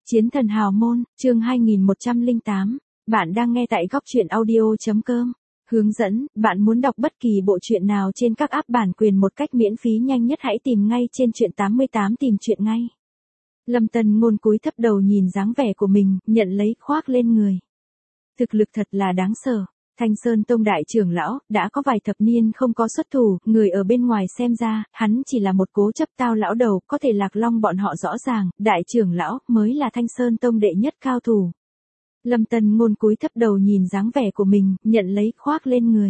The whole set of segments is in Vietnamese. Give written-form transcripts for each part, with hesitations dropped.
Chiến thần hào môn, chương 2108. Bạn đang nghe tại góc truyện audio.com. Hướng dẫn, bạn muốn đọc bất kỳ bộ truyện nào trên các app bản quyền một cách miễn phí nhanh nhất hãy tìm ngay trên truyện 88 tìm truyện ngay. Lâm Tân Ngôn cúi thấp đầu nhìn dáng vẻ của mình, nhận lấy khoác lên người. Thực lực thật là đáng sợ. Thanh Sơn Tông đại trưởng lão, đã có vài thập niên không có xuất thủ, người ở bên ngoài xem ra, hắn chỉ là một cố chấp tao lão đầu, có thể Lạc Long bọn họ rõ ràng, đại trưởng lão, mới là Thanh Sơn Tông đệ nhất cao thủ. Lâm Tân Ngôn cúi thấp đầu nhìn dáng vẻ của mình, nhận lấy khoác lên người.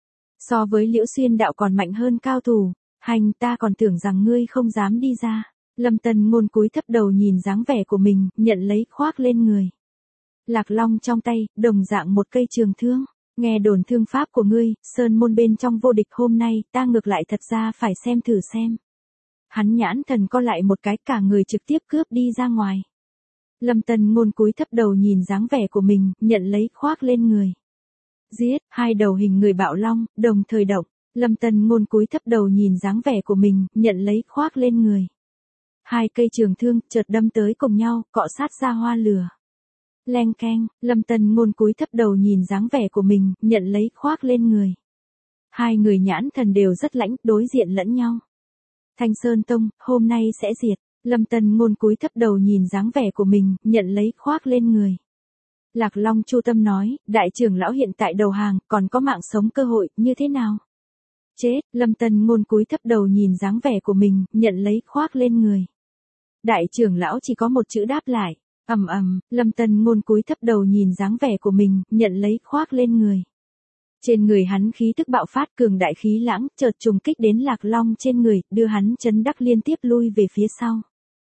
So với Liễu Xuyên đạo còn mạnh hơn cao thủ, hành ta còn tưởng rằng ngươi không dám đi ra. Lâm Tân Ngôn cúi thấp đầu nhìn dáng vẻ của mình, nhận lấy khoác lên người. Lạc Long trong tay, đồng dạng một cây trường thương. Nghe đồn thương pháp của ngươi, sơn môn bên trong vô địch hôm nay, ta ngược lại thật ra phải xem thử xem. Hắn nhãn thần co lại một cái, cả người trực tiếp cướp đi ra ngoài. Lâm Tân Ngôn cúi thấp đầu nhìn dáng vẻ của mình, nhận lấy khoác lên người. Giết, hai đầu hình người bạo long, đồng thời động. Lâm Tân Ngôn cúi thấp đầu nhìn dáng vẻ của mình, nhận lấy khoác lên người. Hai cây trường thương, chợt đâm tới cùng nhau, cọ sát ra hoa lửa. Leng keng, Lâm Tân Ngôn cúi thấp đầu nhìn dáng vẻ của mình, nhận lấy khoác lên người. Hai người nhãn thần đều rất lãnh, đối diện lẫn nhau. Thanh Sơn Tông, hôm nay sẽ diệt. Lâm Tân Ngôn cúi thấp đầu nhìn dáng vẻ của mình, nhận lấy khoác lên người. Lạc Long Chu Tâm nói, đại trưởng lão hiện tại đầu hàng, còn có mạng sống cơ hội, như thế nào? Chết, Lâm Tân Ngôn cúi thấp đầu nhìn dáng vẻ của mình, nhận lấy khoác lên người. Đại trưởng lão chỉ có một chữ đáp lại. Ầm ầm, Lâm Tân Ngôn cúi thấp đầu nhìn dáng vẻ của mình, nhận lấy khoác lên người. Trên người hắn khí tức bạo phát cường đại khí lãng, chợt trùng kích đến Lạc Long trên người, đưa hắn chấn đắc liên tiếp lui về phía sau.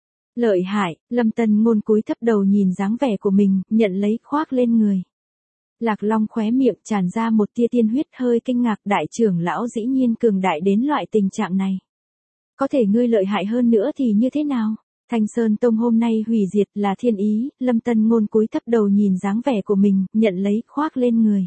Lợi hại, Lâm Tân Ngôn cúi thấp đầu nhìn dáng vẻ của mình, nhận lấy khoác lên người. Lạc Long khóe miệng tràn ra một tia tiên huyết, hơi kinh ngạc, đại trưởng lão dĩ nhiên cường đại đến loại tình trạng này. Có thể ngươi lợi hại hơn nữa thì như thế nào? Thanh Sơn Tông hôm nay hủy diệt là thiên ý, Lâm Tân Ngôn cúi thấp đầu nhìn dáng vẻ của mình, nhận lấy khoác lên người.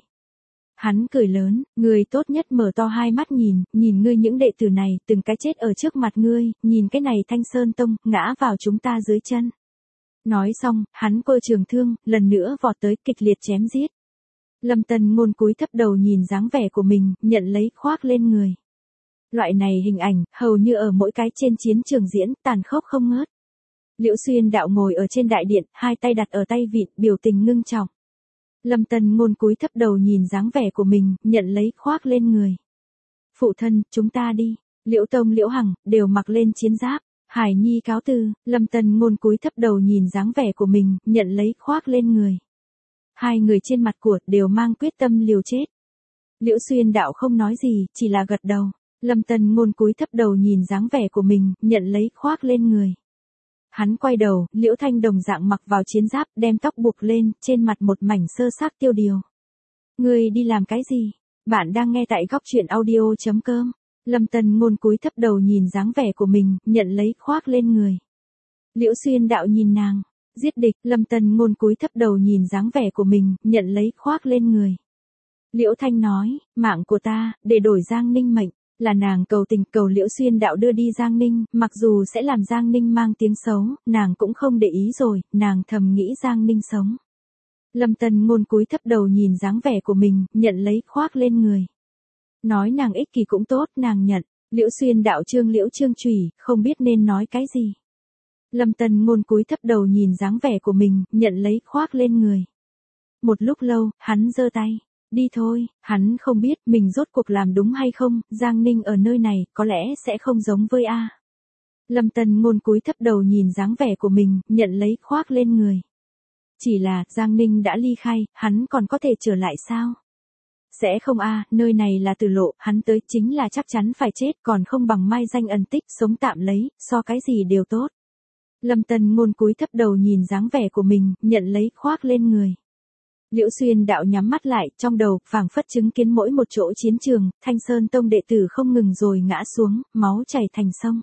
Hắn cười lớn, người tốt nhất mở to hai mắt nhìn ngươi những đệ tử này, từng cái chết ở trước mặt ngươi, nhìn cái này Thanh Sơn Tông, ngã vào chúng ta dưới chân. Nói xong, hắn cơ trường thương, lần nữa vọt tới kịch liệt chém giết. Lâm Tân Ngôn cúi thấp đầu nhìn dáng vẻ của mình, nhận lấy khoác lên người. Loại này hình ảnh, hầu như ở mỗi cái trên chiến trường diễn, tàn khốc không ngớt. Liễu Xuyên đạo ngồi ở trên đại điện, hai tay đặt ở tay vịn, biểu tình ngưng trọng. Lâm Tân Ngôn cúi thấp đầu nhìn dáng vẻ của mình, nhận lấy khoác lên người. Phụ thân, chúng ta đi. Liễu Tông Liễu Hằng, đều mặc lên chiến giáp. Hải Nhi cáo từ, Lâm Tân Ngôn cúi thấp đầu nhìn dáng vẻ của mình, nhận lấy khoác lên người. Hai người trên mặt của, đều mang quyết tâm liều chết. Liễu Xuyên đạo không nói gì, chỉ là gật đầu. Lâm Tân Ngôn cúi thấp đầu nhìn dáng vẻ của mình, nhận lấy khoác lên người. Hắn quay đầu, Liễu Thanh đồng dạng mặc vào chiến giáp, đem tóc buộc lên, trên mặt một mảnh sơ xác tiêu điều. Ngươi đi làm cái gì? Bạn đang nghe tại góc truyện audio.com. Lâm Tân Ngôn cúi thấp đầu nhìn dáng vẻ của mình, nhận lấy khoác lên người. Liễu Xuyên đạo nhìn nàng. Giết địch, Lâm Tân Ngôn cúi thấp đầu nhìn dáng vẻ của mình, nhận lấy khoác lên người. Liễu Thanh nói, mạng của ta, để đổi Giang Ninh mệnh. Là nàng cầu tình cầu Liễu Xuyên đạo đưa đi Giang Ninh, mặc dù sẽ làm Giang Ninh mang tiếng xấu, nàng cũng không để ý rồi, nàng thầm nghĩ Giang Ninh sống. Lâm Tân Ngôn cúi thấp đầu nhìn dáng vẻ của mình, nhận lấy khoác lên người. Nói nàng ích kỷ cũng tốt, nàng nhận. Liễu Xuyên đạo Liễu Trương Chủy, không biết nên nói cái gì. Lâm Tân Ngôn cúi thấp đầu nhìn dáng vẻ của mình, nhận lấy khoác lên người. Một lúc lâu, hắn giơ tay. Đi thôi, hắn không biết mình rốt cuộc làm đúng hay không, Giang Ninh ở nơi này, có lẽ sẽ không giống với A. Lâm Tân Ngôn cúi thấp đầu nhìn dáng vẻ của mình, nhận lấy khoác lên người. Chỉ là, Giang Ninh đã ly khai, hắn còn có thể trở lại sao? Sẽ không A, nơi này là tử lộ, hắn tới chính là chắc chắn phải chết, còn không bằng mai danh ẩn tích, sống tạm lấy, so cái gì đều tốt. Lâm Tân Ngôn cúi thấp đầu nhìn dáng vẻ của mình, nhận lấy khoác lên người. Liễu Xuyên đạo nhắm mắt lại, trong đầu, phảng phất chứng kiến mỗi một chỗ chiến trường, Thanh Sơn Tông đệ tử không ngừng rồi ngã xuống, máu chảy thành sông.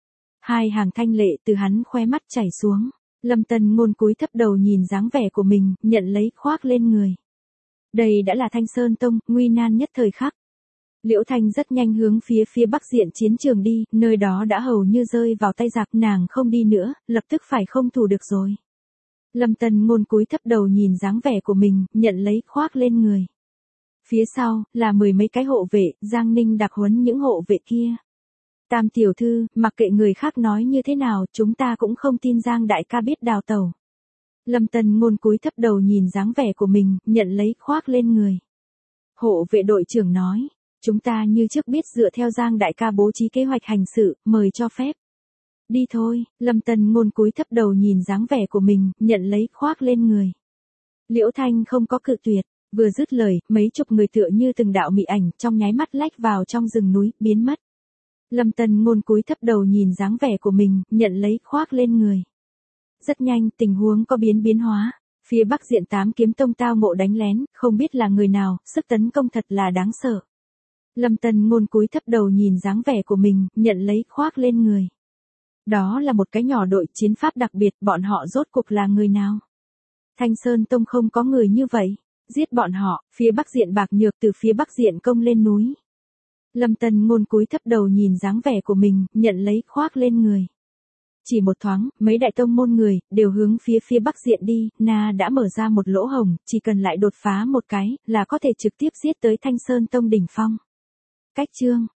Hai hàng thanh lệ từ hắn khoe mắt chảy xuống. Lâm Tân Ngôn cúi thấp đầu nhìn dáng vẻ của mình, nhận lấy khoác lên người. Đây đã là Thanh Sơn Tông, nguy nan nhất thời khắc. Liễu Thanh rất nhanh hướng phía bắc diện chiến trường đi, nơi đó đã hầu như rơi vào tay giặc, nàng không đi nữa, lập tức phải không thủ được rồi. Lâm Tân Ngôn cúi thấp đầu nhìn dáng vẻ của mình, nhận lấy khoác lên người. Phía sau, là 10 mấy cái hộ vệ, Giang Ninh đặc huấn những hộ vệ kia. Tam tiểu thư, mặc kệ người khác nói như thế nào, chúng ta cũng không tin Giang đại ca biết đào tẩu. Lâm Tân Ngôn cúi thấp đầu nhìn dáng vẻ của mình, nhận lấy khoác lên người. Hộ vệ đội trưởng nói, chúng ta như trước biết dựa theo Giang đại ca bố trí kế hoạch hành sự, mời cho phép. Đi thôi, Lâm Tân Ngôn cúi thấp đầu nhìn dáng vẻ của mình, nhận lấy khoác lên người. Liễu Thanh không có cự tuyệt, vừa dứt lời, mấy chục người tựa như từng đạo mị ảnh, trong nháy mắt lách vào trong rừng núi, biến mất. Lâm Tân Ngôn cúi thấp đầu nhìn dáng vẻ của mình, nhận lấy khoác lên người. Rất nhanh, tình huống có biến hóa. Phía Bắc Diện 8 kiếm tông tao ngộ đánh lén, không biết là người nào, sức tấn công thật là đáng sợ. Lâm Tân Ngôn cúi thấp đầu nhìn dáng vẻ của mình, nhận lấy khoác lên người. Đó là một cái nhỏ đội chiến pháp đặc biệt, bọn họ rốt cuộc là người nào? Thanh Sơn Tông không có người như vậy. Giết bọn họ, phía Bắc Diện bạc nhược từ phía Bắc Diện công lên núi. Lâm Tân Ngôn cúi thấp đầu nhìn dáng vẻ của mình, nhận lấy khoác lên người. Chỉ một thoáng, mấy đại tông môn người, đều hướng phía Bắc Diện đi, Na đã mở ra một lỗ hổng, chỉ cần lại đột phá một cái, là có thể trực tiếp giết tới Thanh Sơn Tông đỉnh phong. Cách chương